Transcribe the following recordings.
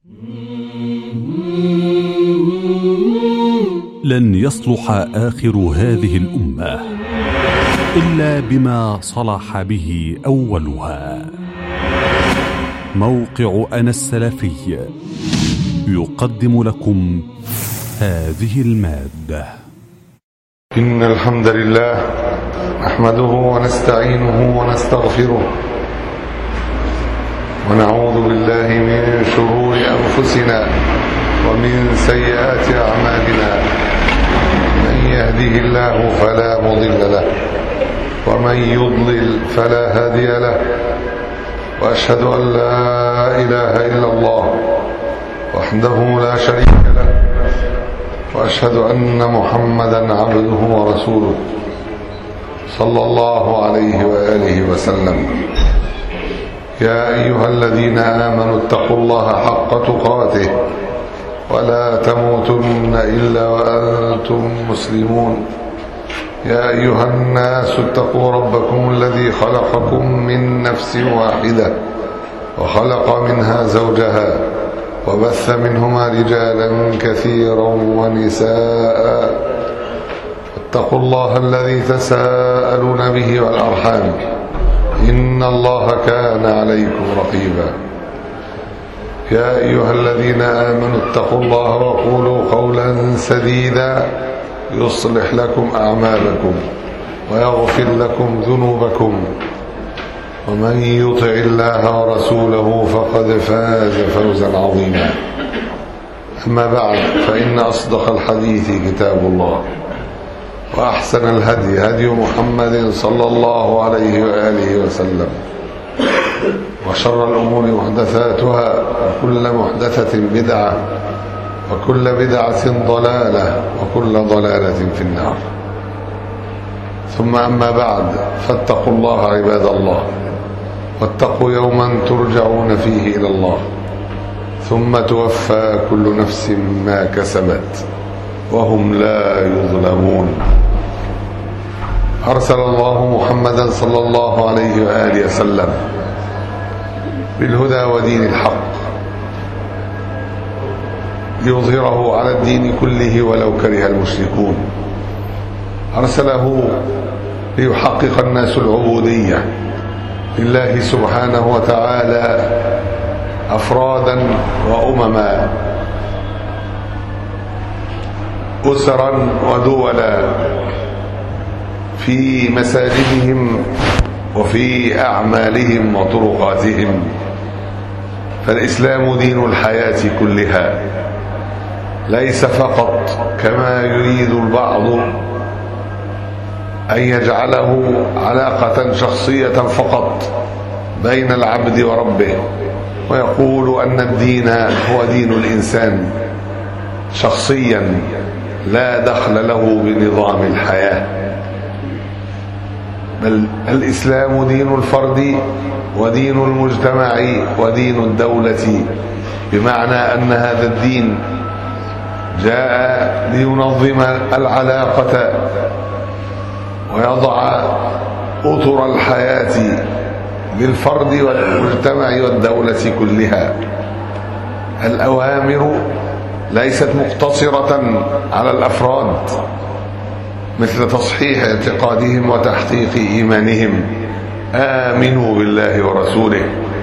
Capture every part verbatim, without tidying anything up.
لن يصلح آخر هذه الأمة إلا بما صلح به أولها. موقع أنا السلفي يقدم لكم هذه المادة. إن الحمد لله نحمده ونستعينه ونستغفره ونعوذ بالله من شرور أنفسنا ومن سيئات أعمالنا. من يهده الله فلا مضل له ومن يضلل فلا هادي له، وأشهد أن لا إله إلا الله وحده لا شريك له، وأشهد أن محمدا عبده ورسوله صلى الله عليه وآله وسلم. يا أيها الذين آمنوا اتقوا الله حق تقاته ولا تموتن إلا وأنتم مسلمون. يا أيها الناس اتقوا ربكم الذي خلقكم من نفس واحدة وخلق منها زوجها وبث منهما رجالا كثيرا ونساء. اتقوا الله الذي تساءلون به والأرحام إن الله كان عليكم رقيبا. يا أيها الذين آمنوا اتقوا الله وقولوا قولا سديدا يصلح لكم أعمالكم ويغفر لكم ذنوبكم، ومن يطع الله ورسوله فقد فاز فوزا عظيما. أما بعد، فإن أصدق الحديث كتاب الله، وأحسن الهدي هدي محمد صلى الله عليه وآله وسلم، وشر الأمور محدثاتها، وكل محدثة بدعة، وكل بدعة ضلالة، وكل ضلالة في النار. ثم أما بعد، فاتقوا الله عباد الله، واتقوا يوما ترجعون فيه إلى الله ثم توفى كل نفس ما كسبت وهم لا يظلمون. أرسل الله محمدا صلى الله عليه وآله وسلم بالهدى ودين الحق ليظهره على الدين كله ولو كره المشركون. أرسله ليحقق الناس العبودية لله سبحانه وتعالى أفرادا وأمما، أسرا ودولا، في مساجدهم وفي أعمالهم وطرقاتهم. فالإسلام دين الحياة كلها، ليس فقط كما يريد البعض أن يجعله علاقة شخصية فقط بين العبد وربه، ويقول أن الدين هو دين الإنسان شخصيا لا دخل له بنظام الحياة. بل الإسلام دين الفرد ودين المجتمع ودين الدولة، بمعنى أن هذا الدين جاء لينظم العلاقة ويضع أطر الحياة للفرد والمجتمع والدولة كلها. الأوامر ليست مقتصرة على الأفراد، مثل تصحيح اعتقادهم وتحقيق إيمانهم: آمنوا بالله ورسوله،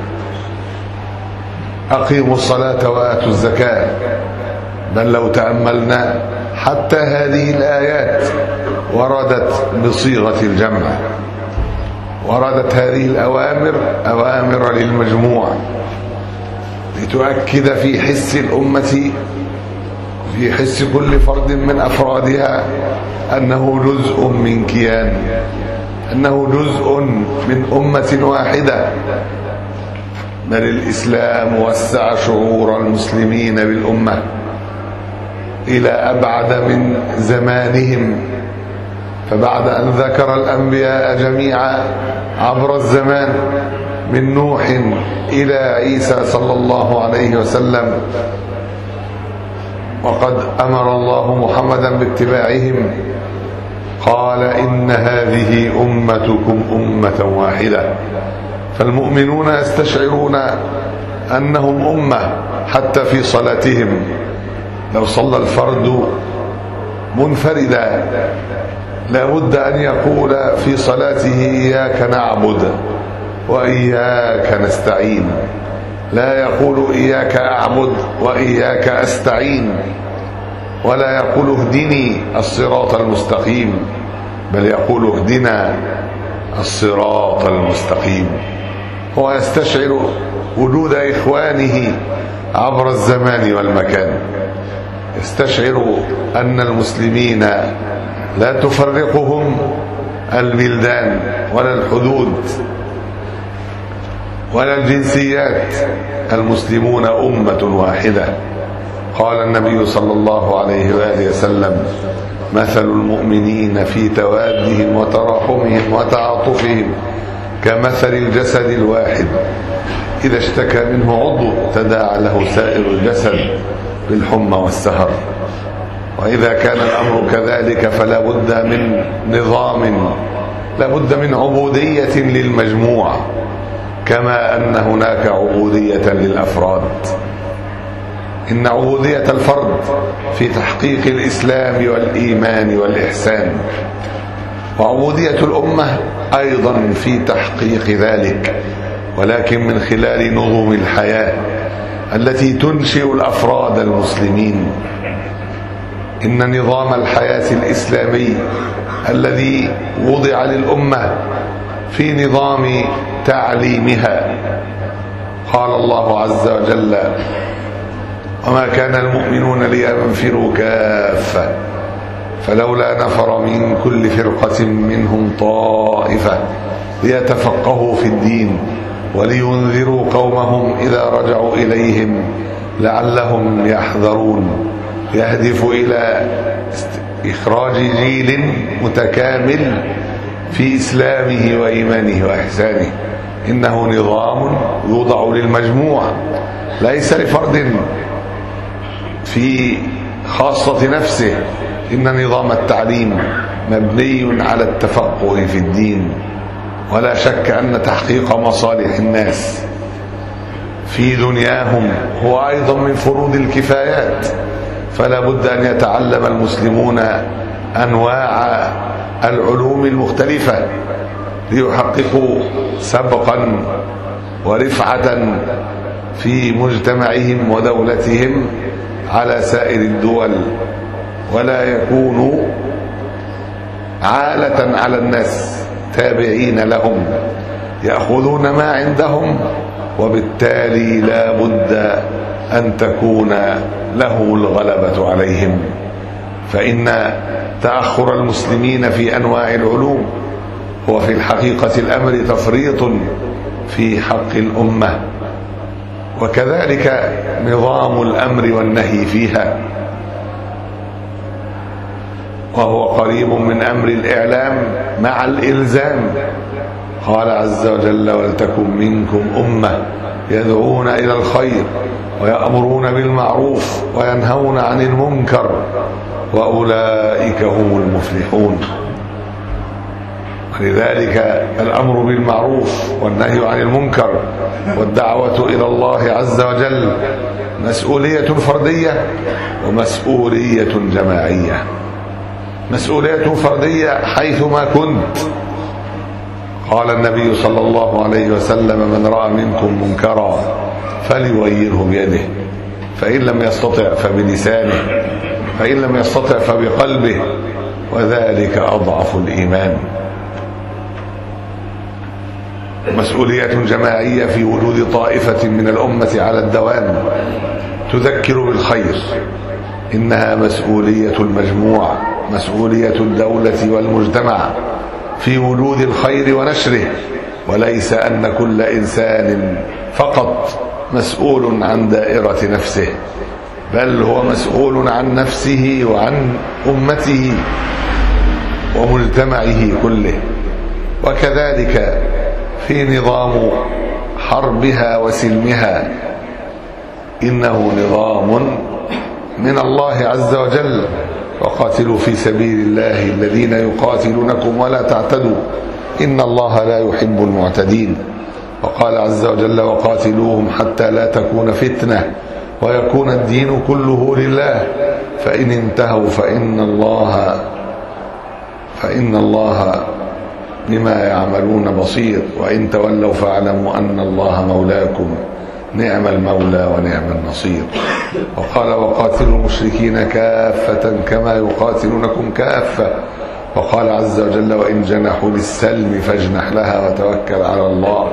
أقيموا الصلاة وآتوا الزكاة. بل لو تأملنا حتى هذه الآيات وردت بصيغة الجمع، وردت هذه الأوامر أوامر للمجموع لتؤكد في حس الأمة، في حس كل فرد من أفرادها، أنه جزء من كيان، أنه جزء من أمة واحدة. بل الإسلام وسع شعور المسلمين بالأمة إلى أبعد من زمانهم. فبعد أن ذكر الأنبياء جميعا عبر الزمان من نوح إلى عيسى صلى الله عليه وسلم، وقد أمر الله محمدا باتباعهم، قال: إن هذه أمتكم أمة واحدة. فالمؤمنون يستشعرون أنهم أمة حتى في صلاتهم. لو صلى الفرد منفردا لا بد أن يقول في صلاته إياك نعبد وإياك نستعين، لا يقول إياك أعبد وإياك أستعين، ولا يقول اهدني الصراط المستقيم، بل يقول اهدنا الصراط المستقيم. هو يستشعر وجود إخوانه عبر الزمان والمكان، يستشعر أن المسلمين لا تفرقهم البلدان ولا الحدود ولا الجنسيات، المسلمون أمة واحدة. قال النبي صلى الله عليه وآله وسلم: مثل المؤمنين في توادهم وتراحمهم وتعاطفهم كمثل الجسد الواحد إذا اشتكى منه عضو تداعى له سائر الجسد بالحمى والسهر. وإذا كان الأمر كذلك فلا بد من نظام، لا بد من عبودية للمجموع، كما أن هناك عبودية للأفراد. إن عبودية الفرد في تحقيق الإسلام والإيمان والإحسان، وعبودية الأمة أيضا في تحقيق ذلك، ولكن من خلال نظم الحياة التي تنشئ الأفراد المسلمين. إن نظام الحياة الإسلامي الذي وضع للأمة في نظام تعليمها، قال الله عز وجل: وما كان المؤمنون لينفروا كافة فلولا نفر من كل فرقة منهم طائفة ليتفقهوا في الدين ولينذروا قومهم إذا رجعوا إليهم لعلهم يحذرون. يهدف إلى إخراج جيل متكامل في إسلامه وإيمانه وإحسانه. إنه نظام يوضع للمجموع ليس لفرد في خاصة نفسه. إن نظام التعليم مبني على التفقه في الدين، ولا شك أن تحقيق مصالح الناس في دنياهم هو أيضا من فروض الكفايات. فلا بد أن يتعلم المسلمون أنواع العلوم المختلفة ليحققوا سبقا ورفعة في مجتمعهم ودولتهم على سائر الدول، ولا يكونوا عالة على الناس تابعين لهم يأخذون ما عندهم، وبالتالي لا بد أن تكون له الغلبة عليهم. فإن تأخر المسلمين في أنواع العلوم هو في الحقيقة الأمر تفريط في حق الأمة، وكذلك نظام الأمر والنهي فيها، وهو قريب من أمر الإعلام مع الإلزام. قال عز وجل: ولتكن منكم أمة يدعون إلى الخير ويأمرون بالمعروف وينهون عن المنكر وأولئك هم المفلحون. ولذلك الأمر بالمعروف والنهي عن المنكر والدعوة إلى الله عز وجل مسؤولية فردية ومسؤولية جماعية. مسؤولية فردية حيثما كنت. قال النبي صلى الله عليه وسلم: من رأى منكم منكرا فليغيره بيده، فإن لم يستطع فبلسانه، فإن لم يستطع فبقلبه، وذلك أضعف الإيمان. مسؤولية جماعية في وجود طائفة من الأمة على الدوام تذكر بالخير. إنها مسؤولية المجموع، مسؤولية الدولة والمجتمع في وجود الخير ونشره، وليس أن كل إنسان فقط مسؤول عن دائرة نفسه، بل هو مسؤول عن نفسه وعن أمته ومجتمعه كله. وكذلك في نظام حربها وسلمها، إنه نظام من الله عز وجل: وقاتلوا في سبيل الله الذين يقاتلونكم ولا تعتدوا إن الله لا يحب المعتدين. وقال عز وجل: وقاتلوهم حتى لا تكون فتنة ويكون الدين كله لله، فإن انتهوا فإن الله فإن الله بما يعملون بصير، وإن تولوا فاعلموا أن الله مولاكم نعم المولى ونعم النصير. وقال وقاتلوا المشركين كافة كما يقاتلونكم كافة. وقال عز وجل وإن جنحوا للسلم فاجنح لها وتوكل على الله.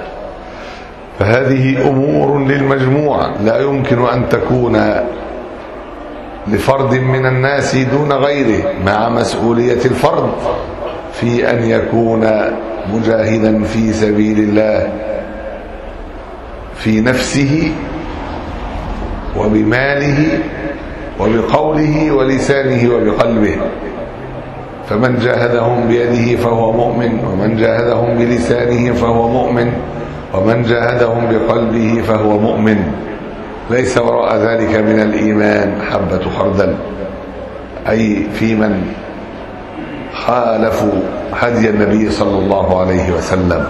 فهذه أمور للمجموع لا يمكن أن تكون لفرد من الناس دون غيره، مع مسؤولية الفرد في أن يكون مجاهدا في سبيل الله في نفسه وبماله وبقوله ولسانه وبقلبه. فمن جاهدهم بيده فهو مؤمن، ومن جاهدهم بلسانه فهو مؤمن، ومن جاهدهم بقلبه فهو مؤمن. ليس وراء ذلك من الإيمان حبة خردل، أي في من خالفوا هدي النبي صلى الله عليه وسلم.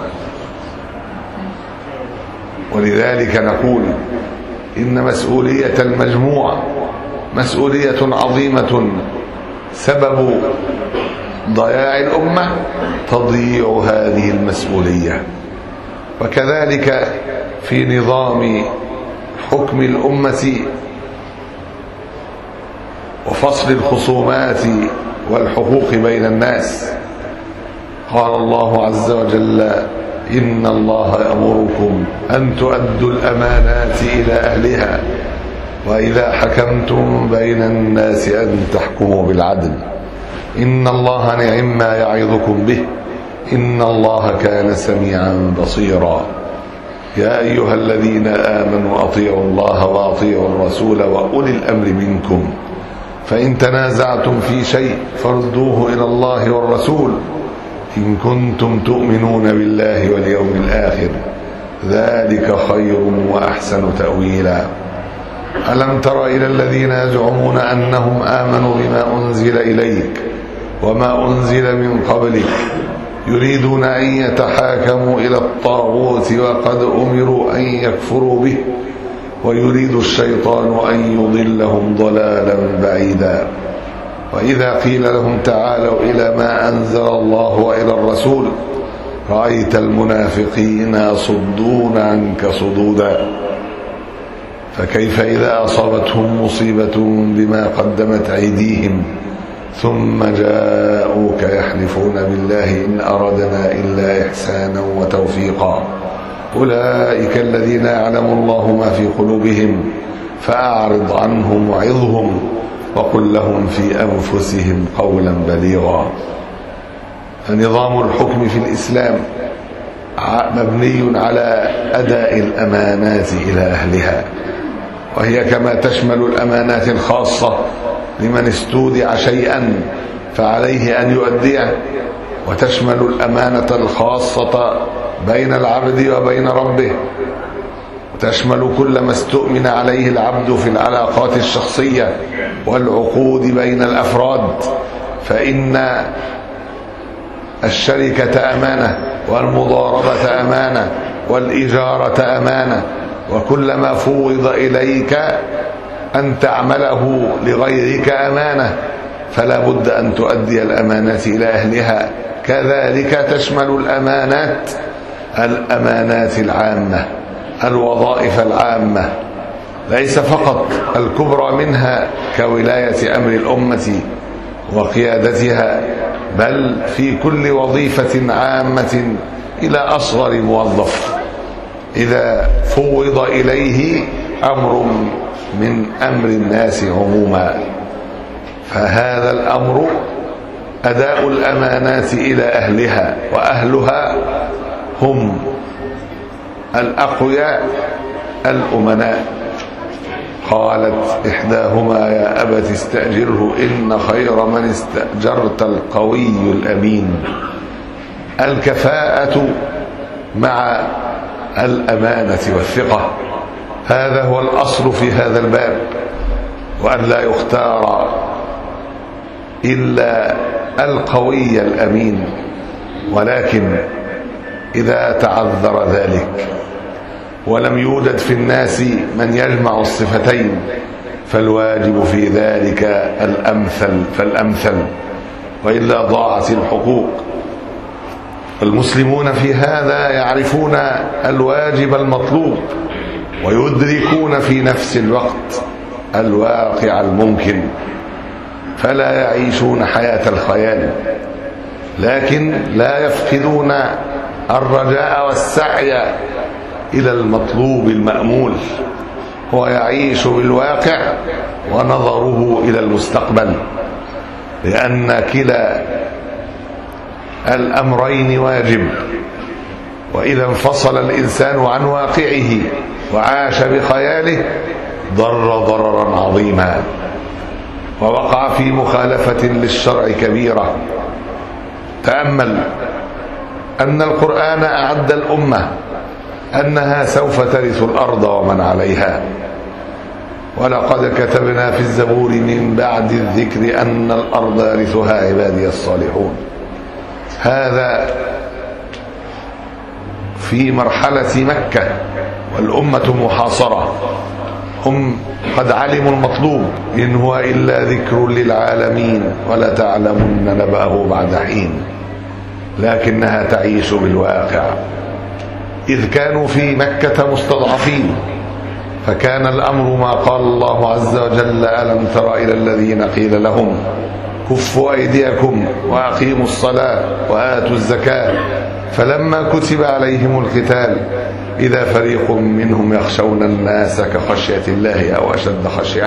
ولذلك نقول إن مسؤولية المجموع مسؤولية عظيمة، سبب ضياع الأمة تضييع هذه المسؤولية. وكذلك في نظام حكم الأمة وفصل الخصومات والحقوق بين الناس، قال الله عز وجل إن الله يأمركم أن تؤدوا الأمانات إلى أهلها وإذا حكمتم بين الناس أن تحكموا بالعدل إن الله نعم ما يعظكم به إن الله كان سميعا بصيرا. يا أيها الذين آمنوا أطيعوا الله وأطيعوا الرسول وأولي الأمر منكم فإن تنازعتم في شيء فردوه إلى الله والرسول إن كنتم تؤمنون بالله واليوم الآخر ذلك خير وأحسن تأويلا. ألم تر إلى الذين يزعمون أنهم آمنوا بما أنزل إليك وما أنزل من قبلك يريدون أن يتحاكموا إلى الطاغوت وقد أمروا أن يكفروا به ويريد الشيطان أن يضلهم ضلالا بعيدا. وإذا قيل لهم تعالوا إلى ما أنزل الله وإلى الرسول رأيت المنافقين يصدون عنك صدودا. فكيف إذا أصابتهم مصيبة بما قدمت أيديهم ثم جاءوك يحلفون بالله إن أردنا إلا إحسانا وتوفيقا أولئك الذين يعلم الله ما في قلوبهم فأعرض عنهم وعظهم وقل لهم في أنفسهم قولا بليغا. فنظام الحكم في الإسلام مبني على أداء الأمانات إلى أهلها، وهي كما تشمل الأمانات الخاصة لمن استودع شيئا فعليه أن يؤديه، وتشمل الأمانة الخاصة بين العبد وبين ربه، وتشمل كل ما استؤمن عليه العبد في العلاقات الشخصية والعقود بين الأفراد، فإن الشركة أمانة والمضاربة أمانة والإجارة أمانة، وكل ما فوض إليك أن تعمله لغيرك أمانة فلا بد أن تؤدي الأمانات إلى أهلها. كذلك تشمل الأمانات الأمانات العامة الوظائف العامة، ليس فقط الكبرى منها كولاية أمر الأمة وقيادتها، بل في كل وظيفة عامة إلى أصغر موظف إذا فوض إليه أمر من أمر الناس عموما. فهذا الأمر أداء الأمانات إلى أهلها، وأهلها هم الأقوياء الأمناء. قالت إحداهما يا أبت استأجره إن خير من استأجرت القوي الأمين. الكفاءة مع الأمانة والثقة، هذا هو الأصل في هذا الباب، وأن لا يختار إلا القوي الأمين. ولكن إذا تعذر ذلك ولم يوجد في الناس من يجمع الصفتين، فالواجب في ذلك الأمثل فالأمثل، وإلا ضاعت الحقوق. المسلمون في هذا يعرفون الواجب المطلوب، ويدركون في نفس الوقت الواقع الممكن، فلا يعيشون حياة الخيال، لكن لا يفقدون الرجاء والسعي إلى المطلوب المأمول. هو يعيش بالواقع ونظره إلى المستقبل، لأن كلا الأمرين واجب. وإذا انفصل الإنسان عن واقعه وعاش بخياله ضر ضررا عظيما، ووقع في مخالفة للشرع كبيرة. تأمل أن القرآن أعد الأمة أنها سوف ترث الأرض ومن عليها، ولقد كتبنا في الزبور من بعد الذكر أن الأرض يرثها عبادي الصالحون. هذا في مرحلة مكة والأمة محاصرة، هم قد علموا المطلوب، إن هو إلا ذكر للعالمين ولا تعلمن نبأه بعد حين، لكنها تعيش بالواقع. إذ كانوا في مكة مستضعفين، فكان الأمر ما قال الله عز وجل: ألم تر إلى الذين قيل لهم كفوا أيديكم وأقيموا الصلاة وآتوا الزكاة فلما كتب عليهم القتال إذا فريق منهم يخشون الناس كخشية الله أو أشد خشية،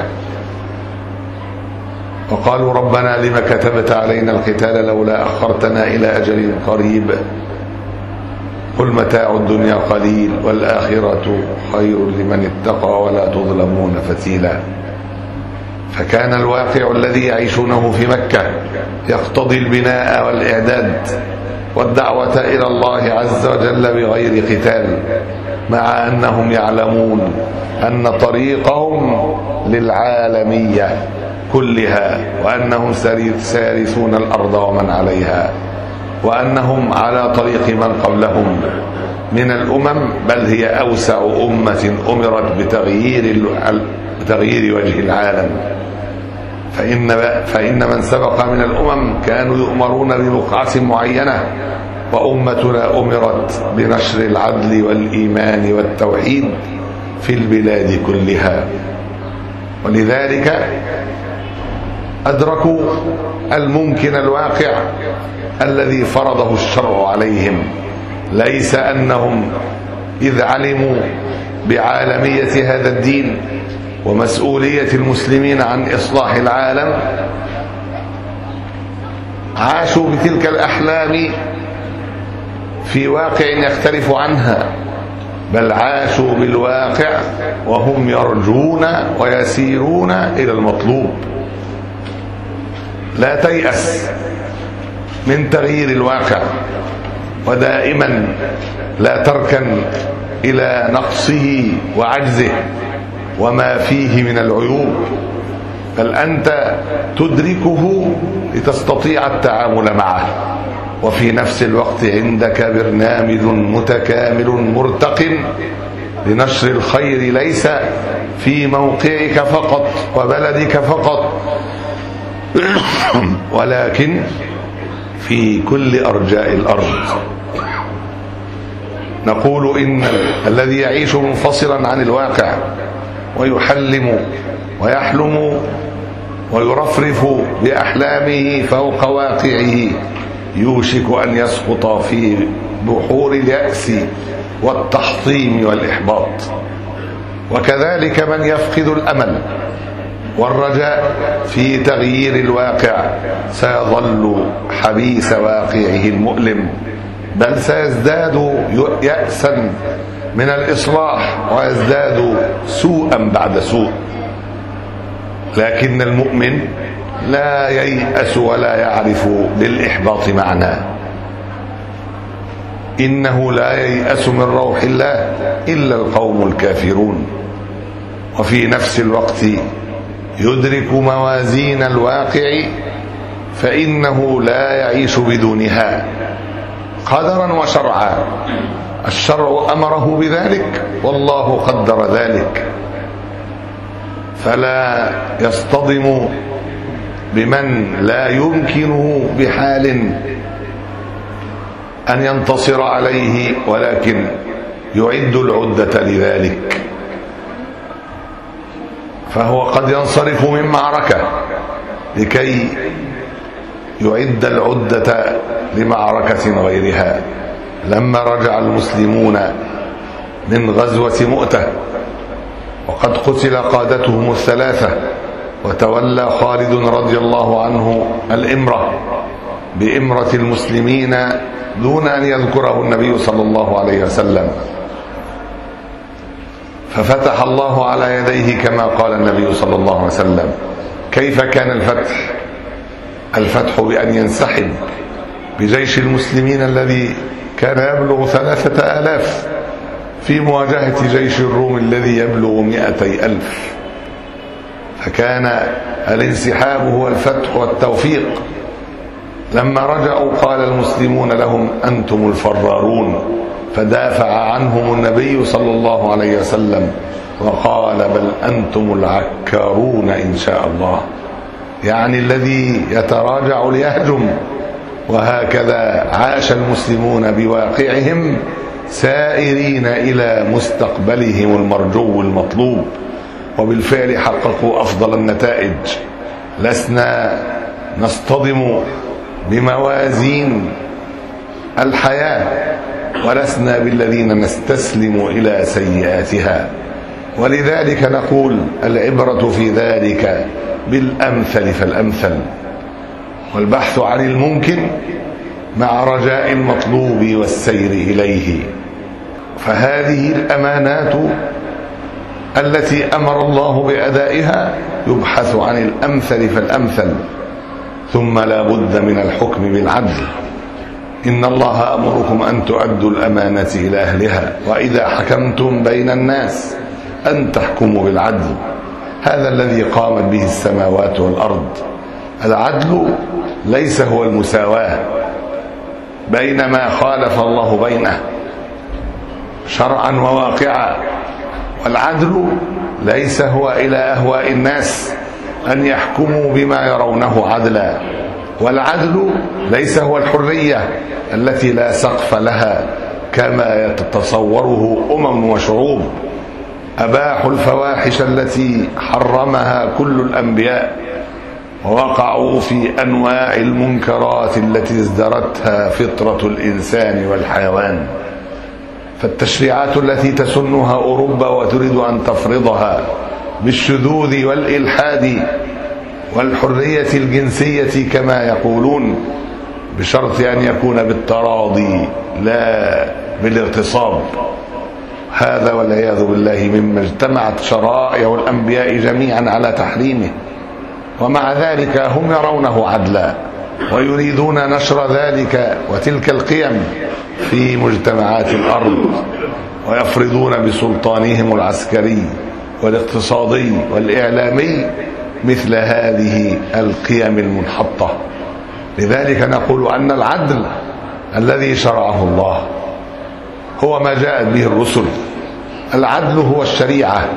وقالوا ربنا لم كتبت علينا القتال لولا أخرتنا إلى أجل قريب قل متاع الدنيا قليل والآخرة خير لمن اتقى ولا تظلمون فتيلا. فكان الواقع الذي يعيشونه في مكة يقتضي البناء والإعداد والدعوة إلى الله عز وجل بغير قتال، مع أنهم يعلمون أن طريقهم للعالمية كلها، وأنهم سيرثون الأرض ومن عليها، وأنهم على طريق من قبلهم من الأمم، بل هي أوسع أمة أمرت بتغيير بتغيير وجه العالم. فإن فإن من سبق من الأمم كانوا يؤمرون ببقعة معينة، وأمتنا أمرت بنشر العدل والإيمان والتوحيد في البلاد كلها. ولذلك أدركوا الممكن الواقع الذي فرضه الشرع عليهم، ليس أنهم إذ علموا بعالمية هذا الدين ومسؤولية المسلمين عن إصلاح العالم عاشوا بتلك الأحلام في واقع يختلف عنها، بل عاشوا بالواقع وهم يرجون ويسيرون إلى المطلوب. لا تيأس من تغيير الواقع، ودائما لا تركن إلى نقصه وعجزه وما فيه من العيوب، بل أنت تدركه لتستطيع التعامل معه، وفي نفس الوقت عندك برنامج متكامل مرتق لنشر الخير، ليس في موقعك فقط وبلدك فقط، ولكن في كل أرجاء الأرض. نقول إن الذي يعيش منفصلا عن الواقع ويحلم ويحلم ويرفرف بأحلامه فوق واقعه يوشك أن يسقط في بحور اليأس والتحطيم والإحباط. وكذلك من يفقد الأمل والرجاء في تغيير الواقع سيظل حبيس واقعه المؤلم، بل سيزداد يأسا من الإصلاح ويزداد سوءا بعد سوء. لكن المؤمن لا ييأس ولا يعرف للإحباط معنى، إنه لا ييأس من روح الله إلا القوم الكافرون. وفي نفس الوقت يدرك موازين الواقع، فإنه لا يعيش بدونها قدرا وشرعا. الشرع أمره بذلك والله قدر ذلك، فلا يصطدم بمن لا يمكنه بحال أن ينتصر عليه، ولكن يعد العدة لذلك، فهو قد ينصرف من معركة لكي يعد العدة لمعركة غيرها. لما رجع المسلمون من غزوة مؤتة وقد قتل قادتهم الثلاثة وتولى خالد رضي الله عنه الإمرة بإمرة المسلمين دون أن يذكره النبي صلى الله عليه وسلم، ففتح الله على يديه كما قال النبي صلى الله عليه وسلم. كيف كان الفتح؟ الفتح بأن ينسحب بجيش المسلمين الذي كان يبلغ ثلاثة آلاف في مواجهة جيش الروم الذي يبلغ مئتي ألف، فكان الانسحاب هو الفتح والتوفيق. لما رجعوا قال المسلمون لهم أنتم الفرارون، فدافع عنهم النبي صلى الله عليه وسلم وقال بل أنتم العكارون إن شاء الله، يعني الذي يتراجع ليهجم. وهكذا عاش المسلمون بواقعهم سائرين إلى مستقبلهم المرجو المطلوب، وبالفعل حققوا أفضل النتائج. لسنا نصطدم بموازين الحياة ولسنا بالذين نستسلم إلى سيئاتها، ولذلك نقول العبرة في ذلك بالأمثل فالأمثل، والبحث عن الممكن مع رجاء المطلوب والسير إليه. فهذه الأمانات التي أمر الله بأدائها يبحث عن الأمثل فالأمثل، ثم لا بد من الحكم بالعدل. إن الله أمركم أن تؤدوا الأمانة إلى أهلها وإذا حكمتم بين الناس أن تحكموا بالعدل. هذا الذي قامت به السماوات والأرض. العدل ليس هو المساواة بين ما خالف الله بينه شرعا وواقعا، والعدل ليس هو إلى أهواء الناس أن يحكموا بما يرونه عدلا، والعدل ليس هو الحرية التي لا سقف لها كما يتصوره أمم وشعوب. أباحوا الفواحش التي حرمها كل الأنبياء، ووقعوا في أنواع المنكرات التي ازدرتها فطرة الإنسان والحيوان. فالتشريعات التي تسنها أوروبا وتريد أن تفرضها بالشذوذ والإلحاد والحرية الجنسية كما يقولون، بشرط أن يكون بالتراضي لا بالاغتصاب، هذا والعياذ بالله مما اجتمعت شرائع الأنبياء جميعا على تحريمه، ومع ذلك هم يرونه عدلا ويريدون نشر ذلك وتلك القيم في مجتمعات الأرض، ويفرضون بسلطانهم العسكري والاقتصادي والإعلامي مثل هذه القيم المنحطة. لذلك نقول أن العدل الذي شرعه الله هو ما جاءت به الرسل. العدل هو الشريعة،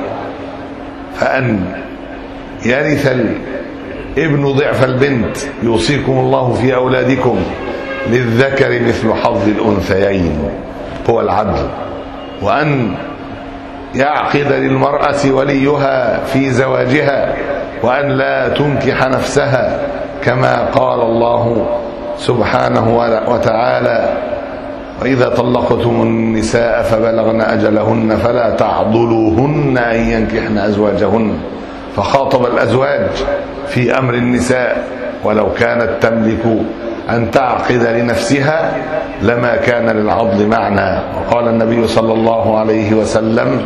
فأن يرث الابن ضعف البنت، يوصيكم الله في أولادكم للذكر مثل حظ الأنثيين، هو العدل. وأن يعقد للمرأة وليها في زواجها، وأن لا تنكح نفسها كما قال الله سبحانه وتعالى وإذا طلقتم النساء فبلغن أجلهن فلا تعضلوهن أن ينكحن أزواجهن، فخاطب الأزواج في أمر النساء، ولو كانت تملك أن تعقد لنفسها لما كان للعضل معنى. وقال النبي صلى الله عليه وسلم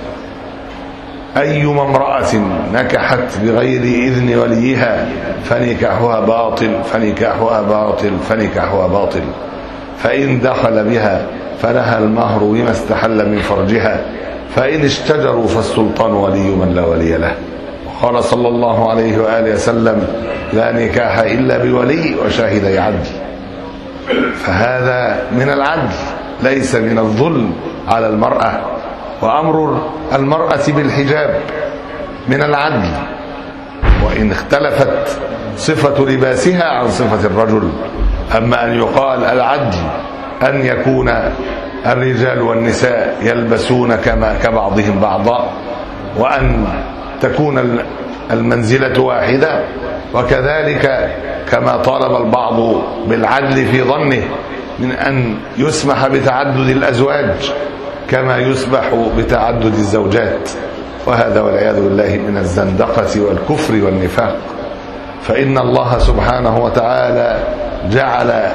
أيما امرأة نكحت بغير إذن وليها فنكاحها باطل فنكاحها باطل فنكاحها باطل، فإن دخل بها فلها المهر بما استحل من فرجها، فإن اشتجروا فالسلطان ولي من لا ولي له. وقال صلى الله عليه وآله وسلم لا نكاح إلا بولي وشاهدي عدل. فهذا من العدل ليس من الظلم على المرأة، وأمر المرأة بالحجاب من العدل، وإن اختلفت صفة لباسها عن صفة الرجل. أما أن يقال العدل أن يكون الرجال والنساء يلبسون كما كبعضهم بعضا، وأن تكون المنزلة واحدة، وكذلك كما طالب البعض بالعدل في ظنه من أن يسمح بتعدد الأزواج كما يسمح بتعدد الزوجات، وهذا والعياذ بالله من الزندقة والكفر والنفاق. فإن الله سبحانه وتعالى جعل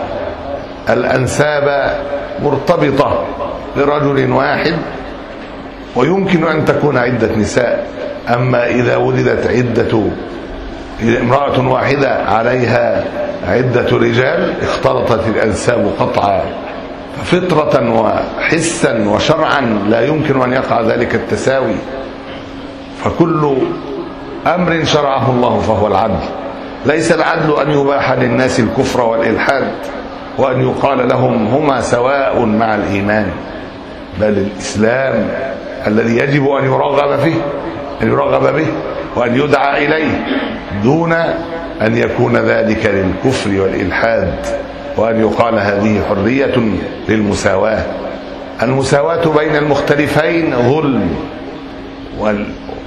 الأنساب مرتبطة برجل واحد، ويمكن أن تكون عدة نساء. أما إذا ولدت عدة امرأة واحدة عليها عدة رجال اختلطت الأنساب قطعا، ففطرة وحسا وشرعا لا يمكن أن يقع ذلك التساوي. فكل أمر شرعه الله فهو العدل. ليس العدل أن يباح للناس الكفر والإلحاد وأن يقال لهم هما سواء مع الإيمان، بل الإسلام الذي يجب أن يرغب فيه أن يرغب به وأن يدعى إليه، دون أن يكون ذلك للكفر والإلحاد، وأن يقال هذه حرية للمساواة. المساواة بين المختلفين ظلم، وال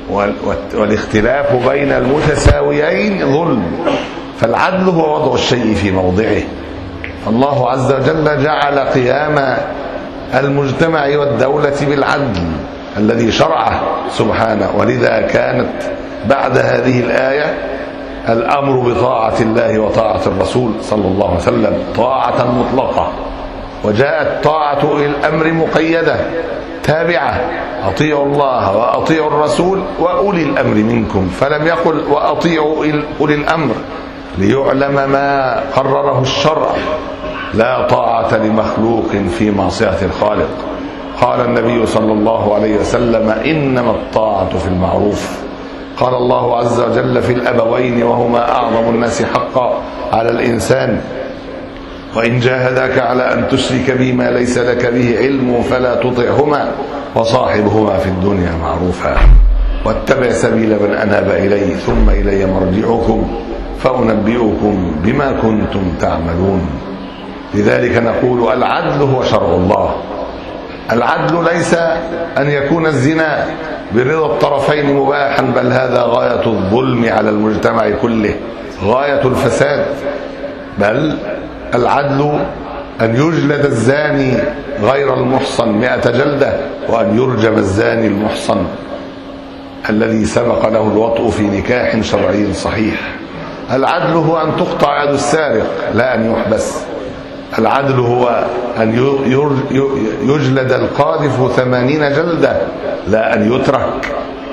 والاختلاف بين المتساويين ظلم. فالعدل هو وضع الشيء في موضعه. الله عز وجل جعل قيام المجتمع والدولة بالعدل الذي شرعه سبحانه، ولذا كانت بعد هذه الآية الأمر بطاعة الله وطاعة الرسول صلى الله عليه وسلم طاعة مطلقة، وجاءت طاعة الأمر مقيدة تابعة: أطيعوا الله وأطيعوا الرسول وأولي الأمر منكم، فلم يقل وأطيعوا أولي الأمر ليعلم ما قرره الشرع. لا طاعة لمخلوق في معصية الخالق. قال النبي صلى الله عليه وسلم: إنما الطاعة في المعروف. قال الله عز وجل في الأبوين وهما أعظم الناس حقا على الإنسان: وإن جاهداك على أن تشرك بي ما ليس لك به علم فلا تطعهما وصاحبهما في الدنيا معروفا واتبع سبيل من أناب إلي ثم إلي مرجعكم فأنبئكم بما كنتم تعملون. لذلك نقول العدل هو شرع الله. العدل ليس أن يكون الزنا برضا الطرفين مباحا، بل هذا غاية الظلم على المجتمع كله، غاية الفساد. بل العدل أن يجلد الزاني غير المحصن مئة جلدة، وأن يرجم الزاني المحصن الذي سبق له الوطء في نكاح شرعي صحيح. العدل هو أن تقطع يد السارق لا أن يحبس. العدل هو أن يجلد القاذف ثمانين جلدة لا أن يترك.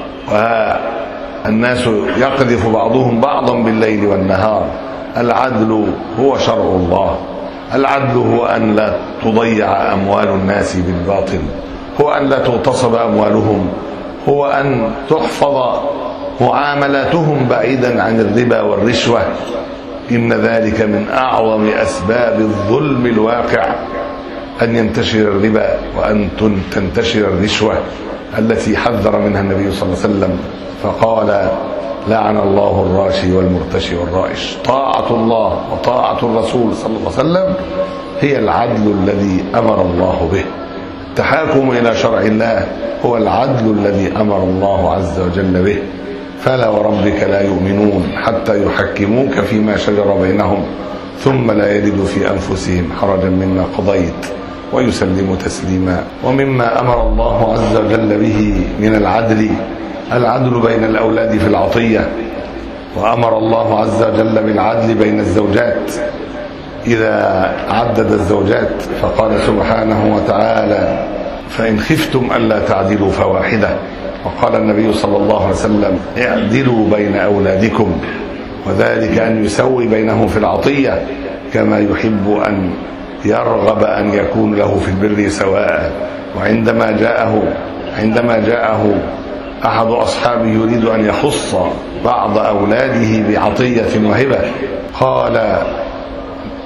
والناس يقذف بعضهم بعضا بالليل والنهار. العدل هو شرع الله. العدل هو أن لا تضيع أموال الناس بالباطل، هو أن لا تغتصب أموالهم، هو أن تحفظ معاملاتهم بعيدا عن الربا والرشوة. إن ذلك من أعظم أسباب الظلم الواقع، أن ينتشر الربا وأن تنتشر الرشوة التي حذر منها النبي صلى الله عليه وسلم فقال: لعن الله الراشي والمرتشي والرائش. طاعة الله وطاعة الرسول صلى الله عليه وسلم هي العدل الذي أمر الله به. التحاكم إلى شرع الله هو العدل الذي أمر الله عز وجل به. فلا وربك لا يؤمنون حتى يحكموك فيما شجر بينهم ثم لا يجدوا في أنفسهم حرجا مما قضيت ويسلموا تسليما. ومما أمر الله عز وجل به من العدل العدل بين الأولاد في العطية. وأمر الله عز وجل بالعدل بين الزوجات إذا عدد الزوجات، فقال سبحانه وتعالى: فإن خفتم ألا تعدلوا فواحدة. وقال النبي صلى الله عليه وسلم: اعدلوا بين أولادكم، وذلك أن يسوي بينهم في العطية كما يحب أن يرغب أن يكون له في البر سواء. وعندما جاءه عندما جاءه أحد أصحابه يريد أن يخص بعض أولاده بعطية وهبة، قال: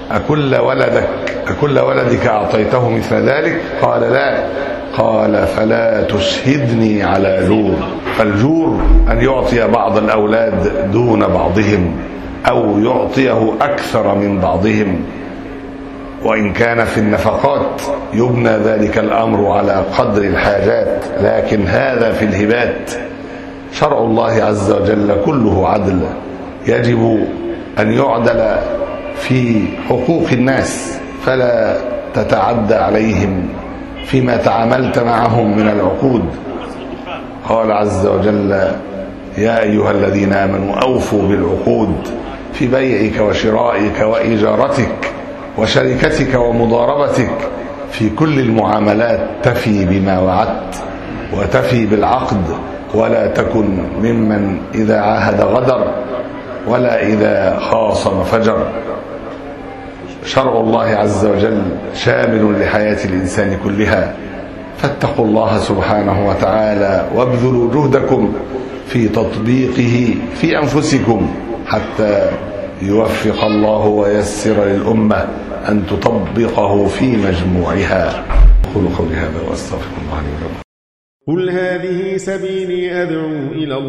أكل ولدك أكل ولدك أعطيته مثل ذلك؟ قال لا. قال فلا تشهدني على جور. فالجور أن يعطي بعض الأولاد دون بعضهم أو يعطيه أكثر من بعضهم، وإن كان في النفقات يبنى ذلك الأمر على قدر الحاجات، لكن هذا في الهبات. شرع الله عز وجل كله عدل، يجب أن يعدل في حقوق الناس، فلا تتعدى عليهم فيما تعاملت معهم من العقود. قال عز وجل يا أيها الذين آمنوا أوفوا بالعقود في بيعك وشرائك وإجارتك وشركتك ومضاربتك، في كل المعاملات تفي بما وعدت وتفي بالعقد، ولا تكن ممن إذا عاهد غدر ولا إذا خاصم فجر. شرع الله عز وجل شامل لحياة الإنسان كلها، فاتقوا الله سبحانه وتعالى وابذلوا جهدكم في تطبيقه في أنفسكم حتى يوفق الله ويسر للأمة أن تطبقه في مجموعها. أقول قولي هذا وأستغفر الله لي ولكم. قل هذه سبيلي أدعو إلى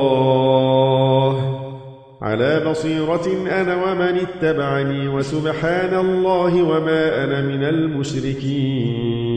الله على بصيرة أنا ومن اتبعني، وسبحان الله وما أنا من المشركين.